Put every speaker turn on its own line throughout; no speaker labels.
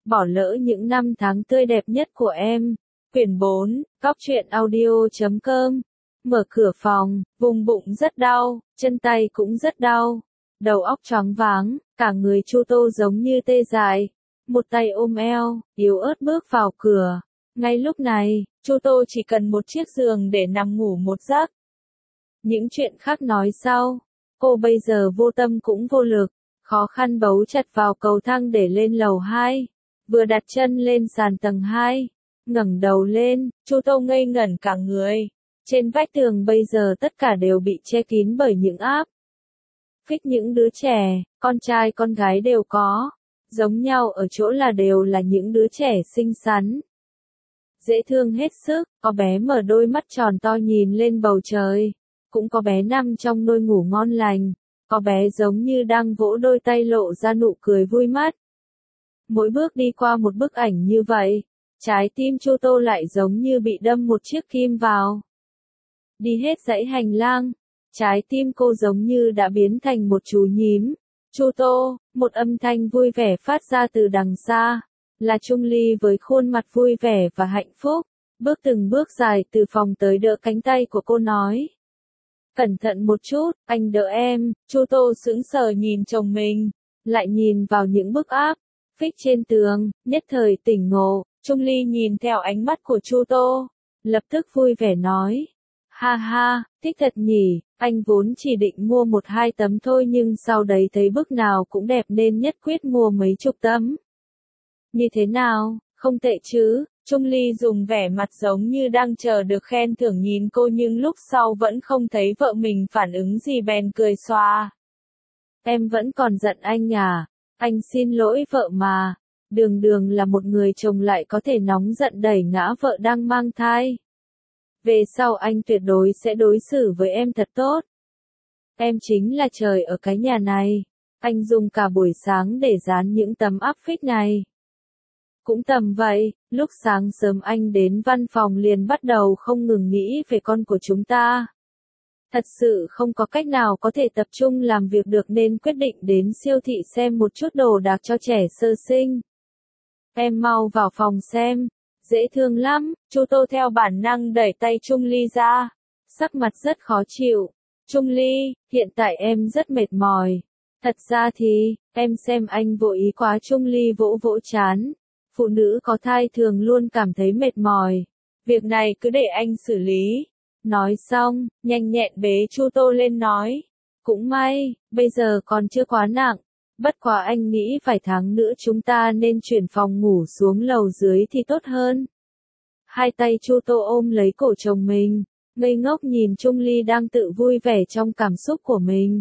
bỏ lỡ những năm tháng tươi đẹp nhất của em. Quyển 4, cóc-truyện-audio.com. Mở cửa phòng, vùng bụng rất đau, chân tay cũng rất đau. Đầu óc choáng váng, cả người Chu Tô giống như tê dại. Một tay ôm eo, yếu ớt bước vào cửa. Ngay lúc này, Chu Tô chỉ cần một chiếc giường để nằm ngủ một giấc. Những chuyện khác nói sau. Cô bây giờ vô tâm cũng vô lực, khó khăn bấu chặt vào cầu thang để lên lầu 2. Vừa đặt chân lên sàn tầng 2, ngẩng đầu lên, Chu Tô ngây ngẩn cả người. Trên vách tường bây giờ tất cả đều bị che kín bởi những áp phích những đứa trẻ, con trai con gái đều có. Giống nhau ở chỗ là đều là những đứa trẻ xinh xắn. Dễ thương hết sức, có bé mở đôi mắt tròn to nhìn lên bầu trời. Cũng có bé nằm trong nôi ngủ ngon lành. Có bé giống như đang vỗ đôi tay lộ ra nụ cười vui mắt. Mỗi bước đi qua một bức ảnh như vậy, trái tim Chu Tô lại giống như bị đâm một chiếc kim vào. Đi hết dãy hành lang, trái tim cô giống như đã biến thành một chú nhím. Chu Tô, một âm thanh vui vẻ phát ra từ đằng xa. Là Trung Ly với khuôn mặt vui vẻ và hạnh phúc. Bước từng bước dài từ phòng tới đỡ cánh tay của cô nói. Cẩn thận một chút, anh đỡ em. Chu Tô sững sờ nhìn chồng mình, lại nhìn vào những bức áp phích trên tường, nhất thời tỉnh ngộ. Trung Ly nhìn theo ánh mắt của Chu Tô, lập tức vui vẻ nói. Ha ha, thích thật nhỉ, anh vốn chỉ định mua 1-2 tấm thôi nhưng sau đấy thấy bức nào cũng đẹp nên nhất quyết mua mấy chục tấm. Như thế nào, không tệ chứ? Trung Ly dùng vẻ mặt giống như đang chờ được khen thưởng nhìn cô nhưng lúc sau vẫn không thấy vợ mình phản ứng gì bèn cười xòa. Em vẫn còn giận anh à? Anh xin lỗi vợ mà. Đường đường là một người chồng lại có thể nóng giận đẩy ngã vợ đang mang thai. Về sau anh tuyệt đối sẽ đối xử với em thật tốt. Em chính là trời ở cái nhà này. Anh dùng cả buổi sáng để dán những tấm áp phích này. Cũng tầm vậy, lúc sáng sớm anh đến văn phòng liền bắt đầu không ngừng nghĩ về con của chúng ta. Thật sự không có cách nào có thể tập trung làm việc được nên quyết định đến siêu thị xem một chút đồ đạc cho trẻ sơ sinh. Em mau vào phòng xem, dễ thương lắm. Chu Tô theo bản năng đẩy tay Trung Ly ra, sắc mặt rất khó chịu. Trung Ly, hiện tại em rất mệt mỏi. Thật ra thì, em xem anh vội ý quá. Trung Ly vỗ vỗ trán. Phụ nữ có thai thường luôn cảm thấy mệt mỏi. Việc này cứ để anh xử lý. Nói xong, nhanh nhẹn bế Chu Tô lên nói. Cũng may, bây giờ còn chưa quá nặng. Bất quá anh nghĩ vài tháng nữa chúng ta nên chuyển phòng ngủ xuống lầu dưới thì tốt hơn. Hai tay Chu Tô ôm lấy cổ chồng mình, ngây ngốc nhìn Trung Ly đang tự vui vẻ trong cảm xúc của mình.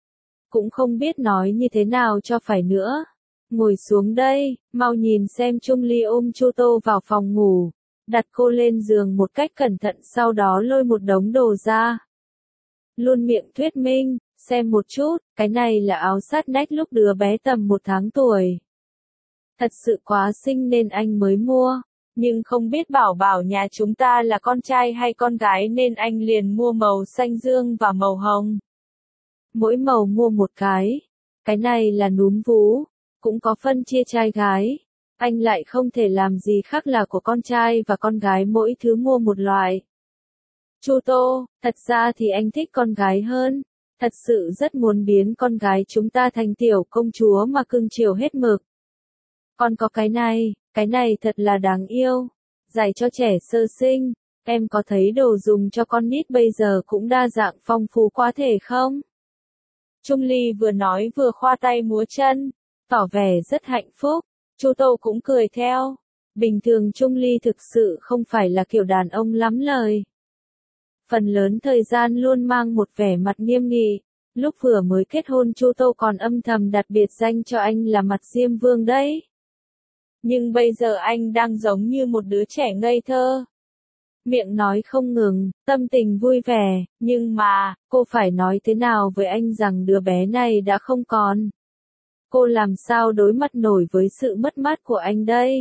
Cũng không biết nói như thế nào cho phải nữa. Ngồi xuống đây, mau nhìn xem. Trung Ly ôm Chu Tô vào phòng ngủ, đặt cô lên giường một cách cẩn thận sau đó lôi một đống đồ ra. Luôn miệng thuyết minh, xem một chút, cái này là áo sát nách lúc đứa bé tầm 1 tháng tuổi. Thật sự quá xinh nên anh mới mua, nhưng không biết bảo bảo nhà chúng ta là con trai hay con gái nên anh liền mua màu xanh dương và màu hồng. Mỗi màu mua một cái này là núm vú. Cũng có phân chia trai gái. Anh lại không thể làm gì khác là của con trai và con gái mỗi thứ mua một loại. Chu Tô, thật ra thì anh thích con gái hơn. Thật sự rất muốn biến con gái chúng ta thành tiểu công chúa mà cưng chiều hết mực. Còn có cái này thật là đáng yêu. Giày cho trẻ sơ sinh. Em có thấy đồ dùng cho con nít bây giờ cũng đa dạng phong phú quá thể không? Trung Ly vừa nói vừa khoa tay múa chân, tỏ vẻ rất hạnh phúc. Chu Tô cũng cười theo. Bình thường Trung Ly thực sự không phải là kiểu đàn ông lắm lời. Phần lớn thời gian luôn mang một vẻ mặt nghiêm nghị. Lúc vừa mới kết hôn Chu Tô còn âm thầm đặt biệt danh cho anh là mặt Diêm Vương đấy. Nhưng bây giờ anh đang giống như một đứa trẻ ngây thơ. Miệng nói không ngừng, tâm tình vui vẻ, nhưng mà, cô phải nói thế nào với anh rằng đứa bé này đã không còn. Cô làm sao đối mặt nổi với sự mất mát của anh đây?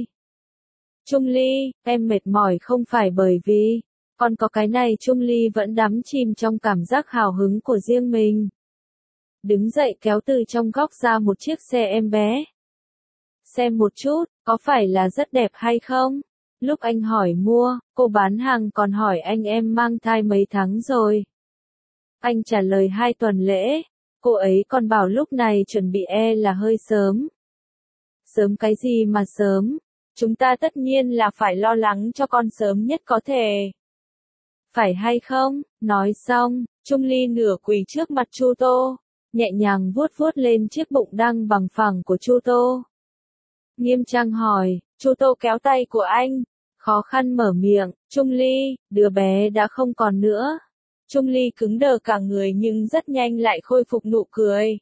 Trung Ly, em mệt mỏi không phải bởi vì, còn có cái này. Trung Ly vẫn đắm chìm trong cảm giác hào hứng của riêng mình. Đứng dậy kéo từ trong góc ra một chiếc xe em bé. Xem một chút, Có phải là rất đẹp hay không? Lúc anh hỏi mua, cô bán hàng còn hỏi anh em mang thai mấy tháng rồi. Anh trả lời 2 tuần lễ. Cô ấy còn bảo lúc này chuẩn bị là hơi sớm. Sớm cái gì mà sớm? Chúng ta tất nhiên là phải lo lắng cho con sớm nhất có thể. Phải hay không? Nói xong, Trung Ly nửa quỳ trước mặt Chu Tô, nhẹ nhàng vuốt vuốt lên chiếc bụng đang bằng phẳng của Chu Tô. Nghiêm trang hỏi, Chu Tô kéo tay của anh, khó khăn mở miệng, Trung Ly, đứa bé đã không còn nữa. Trung Ly cứng đờ cả người nhưng rất nhanh lại khôi phục nụ cười.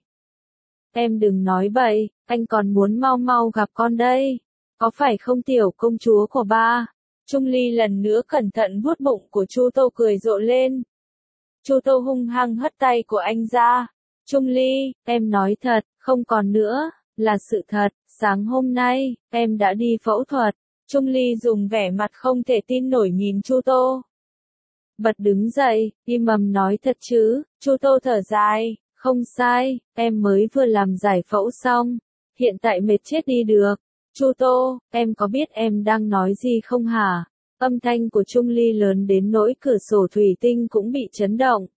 Em đừng nói bậy, anh còn muốn mau mau gặp con đây. Có phải không tiểu công chúa của ba? Trung Ly lần nữa cẩn thận vuốt bụng của Chu Tô cười rộ lên. Chu Tô hung hăng hất tay của anh ra. Trung Ly, em nói thật, không còn nữa, là sự thật, sáng hôm nay, em đã đi phẫu thuật. Trung Ly dùng vẻ mặt không thể tin nổi nhìn Chu Tô. Bật đứng dậy, im ầm nói thật chứ, Chu Tô thở dài, không sai, em mới vừa làm giải phẫu xong, hiện tại mệt chết đi được. Chu Tô, em có biết em đang nói gì không hả? Âm thanh của Trung Ly lớn đến nỗi cửa sổ thủy tinh cũng bị chấn động.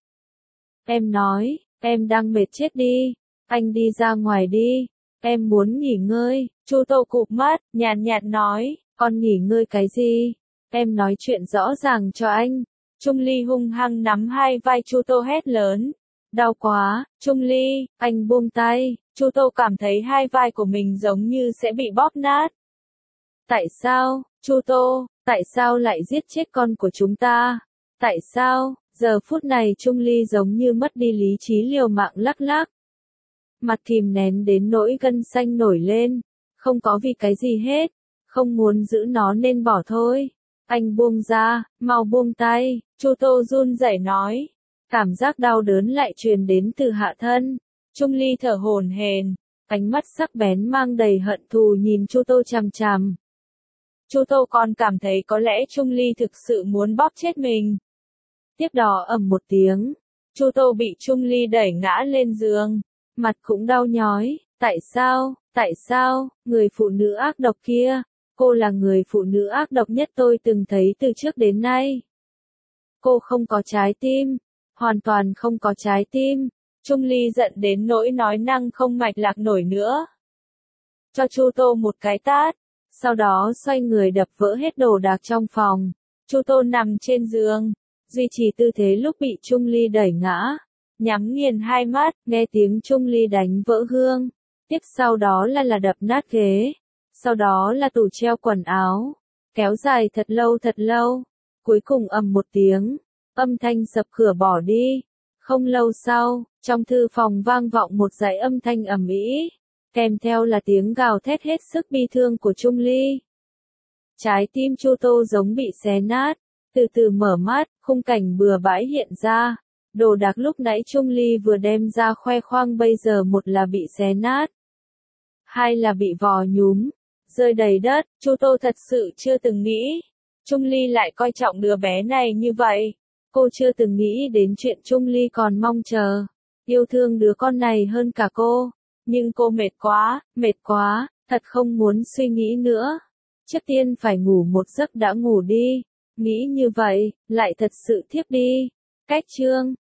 Em nói, em đang mệt chết đi, anh đi ra ngoài đi, em muốn nghỉ ngơi. Chu Tô cụp mắt, nhàn nhạt nói, con nghỉ ngơi cái gì? Em nói chuyện rõ ràng cho anh. Trung Ly hung hăng nắm hai vai Chu Tô hét lớn. Đau quá, Trung Ly, anh buông tay. Chu Tô cảm thấy hai vai của mình giống như sẽ bị bóp nát. Tại sao, Chu Tô, tại sao lại giết chết con của chúng ta? Tại sao? Giờ phút này Trung Ly giống như mất đi lý trí liều mạng lắc lắc. Mặt kìm nén đến nỗi gân xanh nổi lên. Không có vì cái gì hết. Không muốn giữ nó nên bỏ thôi. Anh buông ra, mau buông tay. Chu Tô run rẩy nói. Cảm giác đau đớn lại truyền đến từ hạ thân. Trung Ly thở hổn hển, ánh mắt sắc bén mang đầy hận thù nhìn Chu Tô chằm chằm. Chu Tô còn cảm thấy có lẽ Trung Ly thực sự muốn bóp chết mình. Tiếp đó ầm một tiếng, Chu Tô bị Trung Ly đẩy ngã lên giường, mặt cũng đau nhói. Tại sao, người phụ nữ ác độc kia, cô là người phụ nữ ác độc nhất tôi từng thấy từ trước đến nay. Cô không có trái tim, hoàn toàn không có trái tim. Trung Ly giận đến nỗi nói năng không mạch lạc nổi nữa. Cho Chu Tô một cái tát, sau đó xoay người đập vỡ hết đồ đạc trong phòng. Chu Tô nằm trên giường, duy trì tư thế lúc bị Trung Ly đẩy ngã, nhắm nghiền hai mắt, nghe tiếng Trung Ly đánh vỡ gương. Tiếp sau đó là đập nát ghế, sau đó là tủ treo quần áo, kéo dài thật lâu, cuối cùng ầm một tiếng, âm thanh sập cửa bỏ đi. Không lâu sau, trong thư phòng vang vọng một dãy âm thanh ầm ĩ, kèm theo là tiếng gào thét hết sức bi thương của Trung Ly. Trái tim Chu Tô giống bị xé nát, từ từ mở mắt, khung cảnh bừa bãi hiện ra. Đồ đạc lúc nãy Trung Ly vừa đem ra khoe khoang bây giờ một là bị xé nát, hai là bị vò nhúm, rơi đầy đất. Chu Tô thật sự chưa từng nghĩ Trung Ly lại coi trọng đứa bé này như vậy. Cô chưa từng nghĩ đến chuyện Trung Ly còn mong chờ, yêu thương đứa con này hơn cả cô. Nhưng cô mệt quá, thật không muốn suy nghĩ nữa. Trước tiên phải ngủ một giấc đã ngủ đi. Nghĩ như vậy, lại thật sự thiếp đi. Cách chương